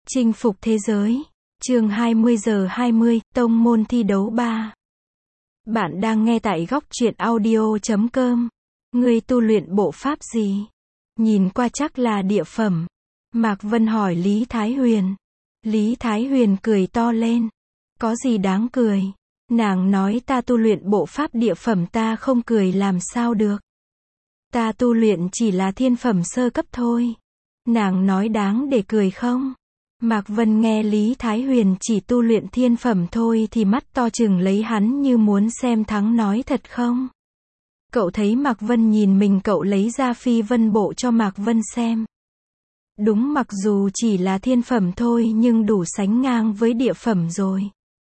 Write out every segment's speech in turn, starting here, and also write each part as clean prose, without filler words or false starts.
Chinh phục thế giới. Chương 20:20, Tông môn thi đấu 3. Bạn đang nghe tại góc truyện audio.com. Ngươi tu luyện bộ pháp gì? Nhìn qua chắc là địa phẩm. Mạc Vân hỏi Lý Thái Huyền. Lý Thái Huyền cười to lên. Có gì đáng cười? Nàng nói ta tu luyện bộ pháp địa phẩm, ta không cười làm sao được. Ta tu luyện chỉ là thiên phẩm sơ cấp thôi. Nàng nói đáng để cười không? Mạc Vân nghe Lý Thái Huyền chỉ tu luyện thiên phẩm thôi thì mắt to chừng lấy hắn như muốn xem thắng, nói thật không? Cậu thấy Mạc Vân nhìn mình, cậu lấy ra phi vân bộ cho Mạc Vân xem. Đúng, mặc dù chỉ là thiên phẩm thôi nhưng đủ sánh ngang với địa phẩm rồi.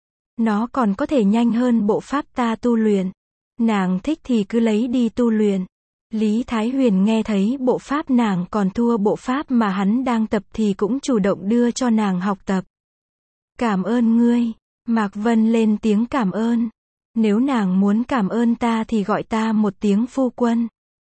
Nó còn có thể nhanh hơn bộ pháp ta tu luyện. Nàng thích thì cứ lấy đi tu luyện. Lý Thái Huyền nghe thấy bộ pháp nàng còn thua bộ pháp mà hắn đang tập thì cũng chủ động đưa cho nàng học tập. Cảm ơn ngươi. Mạc Vân lên tiếng cảm ơn. Nếu nàng muốn cảm ơn ta thì gọi ta một tiếng phu quân.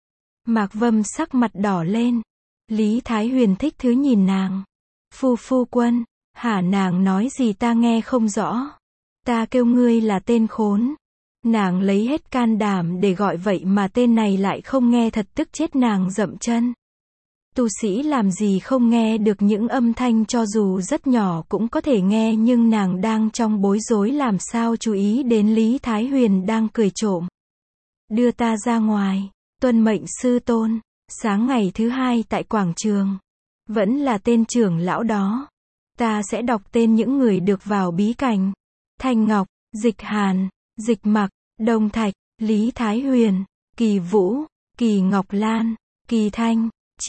Mạc Vân sắc mặt đỏ lên. Lý Thái Huyền thích thứ nhìn nàng. Phu quân, hả? Nàng nói gì ta nghe không rõ. Ta kêu ngươi là tên khốn. Nàng lấy hết can đảm để gọi vậy mà tên này lại không nghe, thật tức chết. Nàng dậm chân. Tu sĩ làm gì không nghe được những âm thanh cho dù rất nhỏ cũng có thể nghe, nhưng nàng đang trong bối rối làm sao chú ý đến Lý Thái Huyền đang cười trộm. Đưa ta ra ngoài. Tuân mệnh sư tôn. Sáng ngày thứ hai tại quảng trường. Vẫn là tên trưởng lão đó. Ta sẽ đọc tên những người được vào bí cảnh. Thanh Ngọc, Dịch Hàn, Dịch Mặc, Đông Thạch, Lý Thái Huyền, Kỳ Vũ, Kỳ Ngọc Lan, Kỳ Thanh,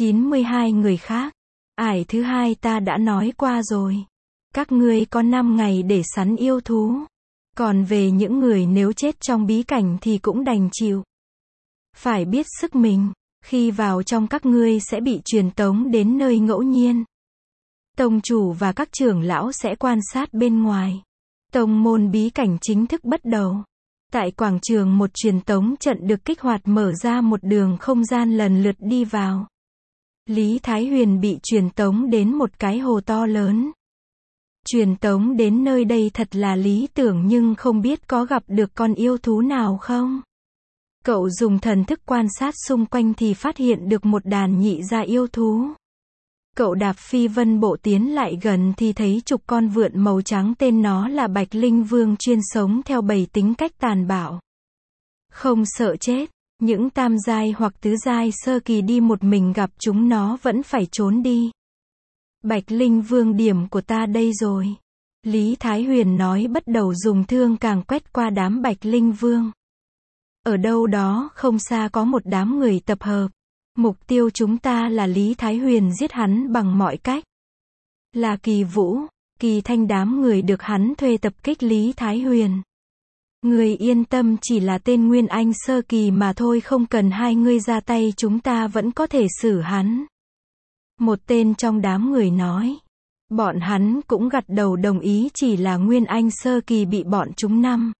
92 người khác. Ải thứ hai ta đã nói qua rồi. Các ngươi có 5 ngày để săn yêu thú. Còn về những người nếu chết trong bí cảnh thì cũng đành chịu. Phải biết sức mình. Khi vào trong các ngươi sẽ bị truyền tống đến nơi ngẫu nhiên. Tông chủ và các trưởng lão sẽ quan sát bên ngoài. Tông môn bí cảnh chính thức bắt đầu. Tại quảng trường, một truyền tống trận được kích hoạt, mở ra một đường không gian lần lượt đi vào. Lý Thái Huyền bị truyền tống đến một cái hồ to lớn. Truyền tống đến nơi đây thật là lý tưởng, nhưng không biết có gặp được con yêu thú nào không? Cậu dùng thần thức quan sát xung quanh thì phát hiện được một đàn nhị gia yêu thú. Cậu đạp phi vân bộ tiến lại gần thì thấy chục con vượn màu trắng, tên nó là Bạch Linh Vương, chuyên sống theo bầy tính cách tàn bạo. Không sợ chết, những tam giai hoặc tứ giai sơ kỳ đi một mình gặp chúng nó vẫn phải trốn đi. Bạch Linh Vương, điểm của ta đây rồi. Lý Thái Huyền nói, bắt đầu dùng thương càng quét qua đám Bạch Linh Vương. Ở đâu đó không xa có một đám người tập hợp. Mục tiêu chúng ta là Lý Thái Huyền giết hắn bằng mọi cách. Là Kỳ Vũ, Kỳ Thanh, đám người được hắn thuê tập kích Lý Thái Huyền. Người yên tâm, chỉ là tên Nguyên Anh sơ kỳ mà thôi, không cần hai ngươi ra tay, chúng ta vẫn có thể xử hắn. Một tên trong đám người nói. Bọn hắn cũng gật đầu đồng ý, chỉ là Nguyên Anh sơ kỳ bị bọn chúng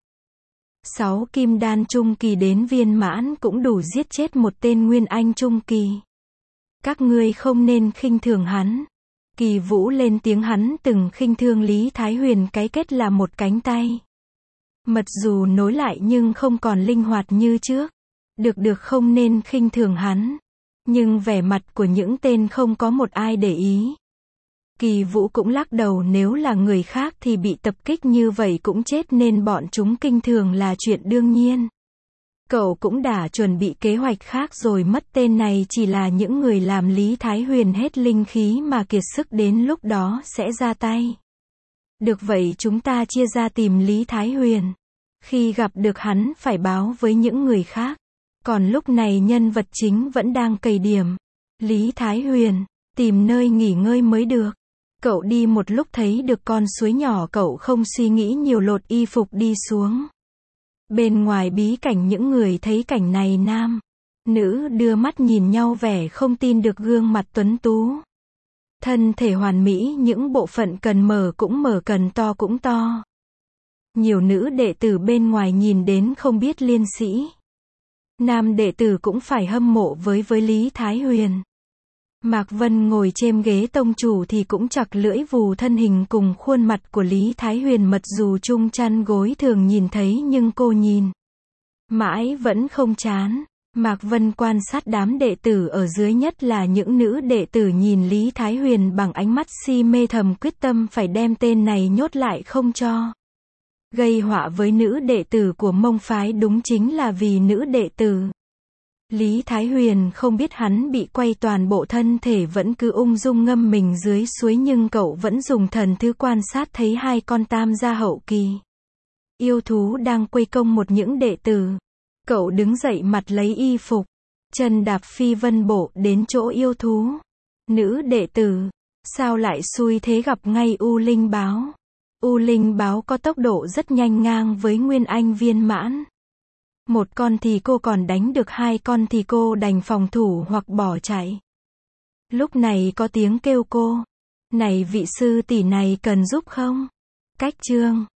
6 kim đan trung kỳ đến viên mãn cũng đủ giết chết một tên Nguyên Anh trung kỳ. Các ngươi không nên khinh thường hắn. Kỳ Vũ lên tiếng, hắn từng khinh thường Lý Thái Huyền, cái kết là một cánh tay. Mặc dù nối lại nhưng không còn linh hoạt như trước. Được, không nên khinh thường hắn. Nhưng vẻ mặt của những tên không có một ai để ý. Kỳ Vũ cũng lắc đầu, nếu là người khác thì bị tập kích như vậy cũng chết, nên bọn chúng kinh thường là chuyện đương nhiên. Cậu cũng đã chuẩn bị kế hoạch khác rồi mất, tên này chỉ là những người làm Lý Thái Huyền hết linh khí mà kiệt sức, đến lúc đó sẽ ra tay. Được vậy chúng ta chia ra tìm Lý Thái Huyền. Khi gặp được hắn phải báo với những người khác. Còn lúc này nhân vật chính vẫn đang cày điểm. Lý Thái Huyền, tìm nơi nghỉ ngơi mới được. Cậu đi một lúc thấy được con suối nhỏ, cậu không suy nghĩ nhiều, lột y phục đi xuống. Bên ngoài bí cảnh những người thấy cảnh này, nam, nữ đưa mắt nhìn nhau, vẻ không tin được, gương mặt tuấn tú. Thân thể hoàn mỹ, những bộ phận cần mở cũng mở, cần to cũng to. Nhiều nữ đệ tử bên ngoài nhìn đến không biết liên sĩ. Nam đệ tử cũng phải hâm mộ với Lý Thái Huyền. Mạc Vân ngồi trên ghế tông chủ thì cũng chặt lưỡi vù thân hình cùng khuôn mặt của Lý Thái Huyền mật dù chung chăn gối thường nhìn thấy nhưng cô nhìn mãi vẫn không chán. Mạc Vân quan sát đám đệ tử ở dưới, nhất là những nữ đệ tử nhìn Lý Thái Huyền bằng ánh mắt si mê, thầm quyết tâm phải đem tên này nhốt lại không cho gây họa với nữ đệ tử của Mông phái. Đúng chính là vì nữ đệ tử Lý Thái Huyền không biết hắn bị quay toàn bộ thân thể vẫn cứ ung dung ngâm mình dưới suối, nhưng cậu vẫn dùng thần thức quan sát thấy hai con tam gia hậu kỳ yêu thú đang quây công một những đệ tử. Cậu đứng dậy mặt lấy y phục, chân đạp phi vân bộ đến chỗ yêu thú. Nữ đệ tử, sao lại xui thế gặp ngay U Linh báo. U Linh báo có tốc độ rất nhanh, ngang với Nguyên Anh viên mãn. Một con thì cô còn đánh được, hai con thì cô đành phòng thủ hoặc bỏ chạy. Lúc này có tiếng kêu cô. Này vị sư tỷ này cần giúp không? Cách chương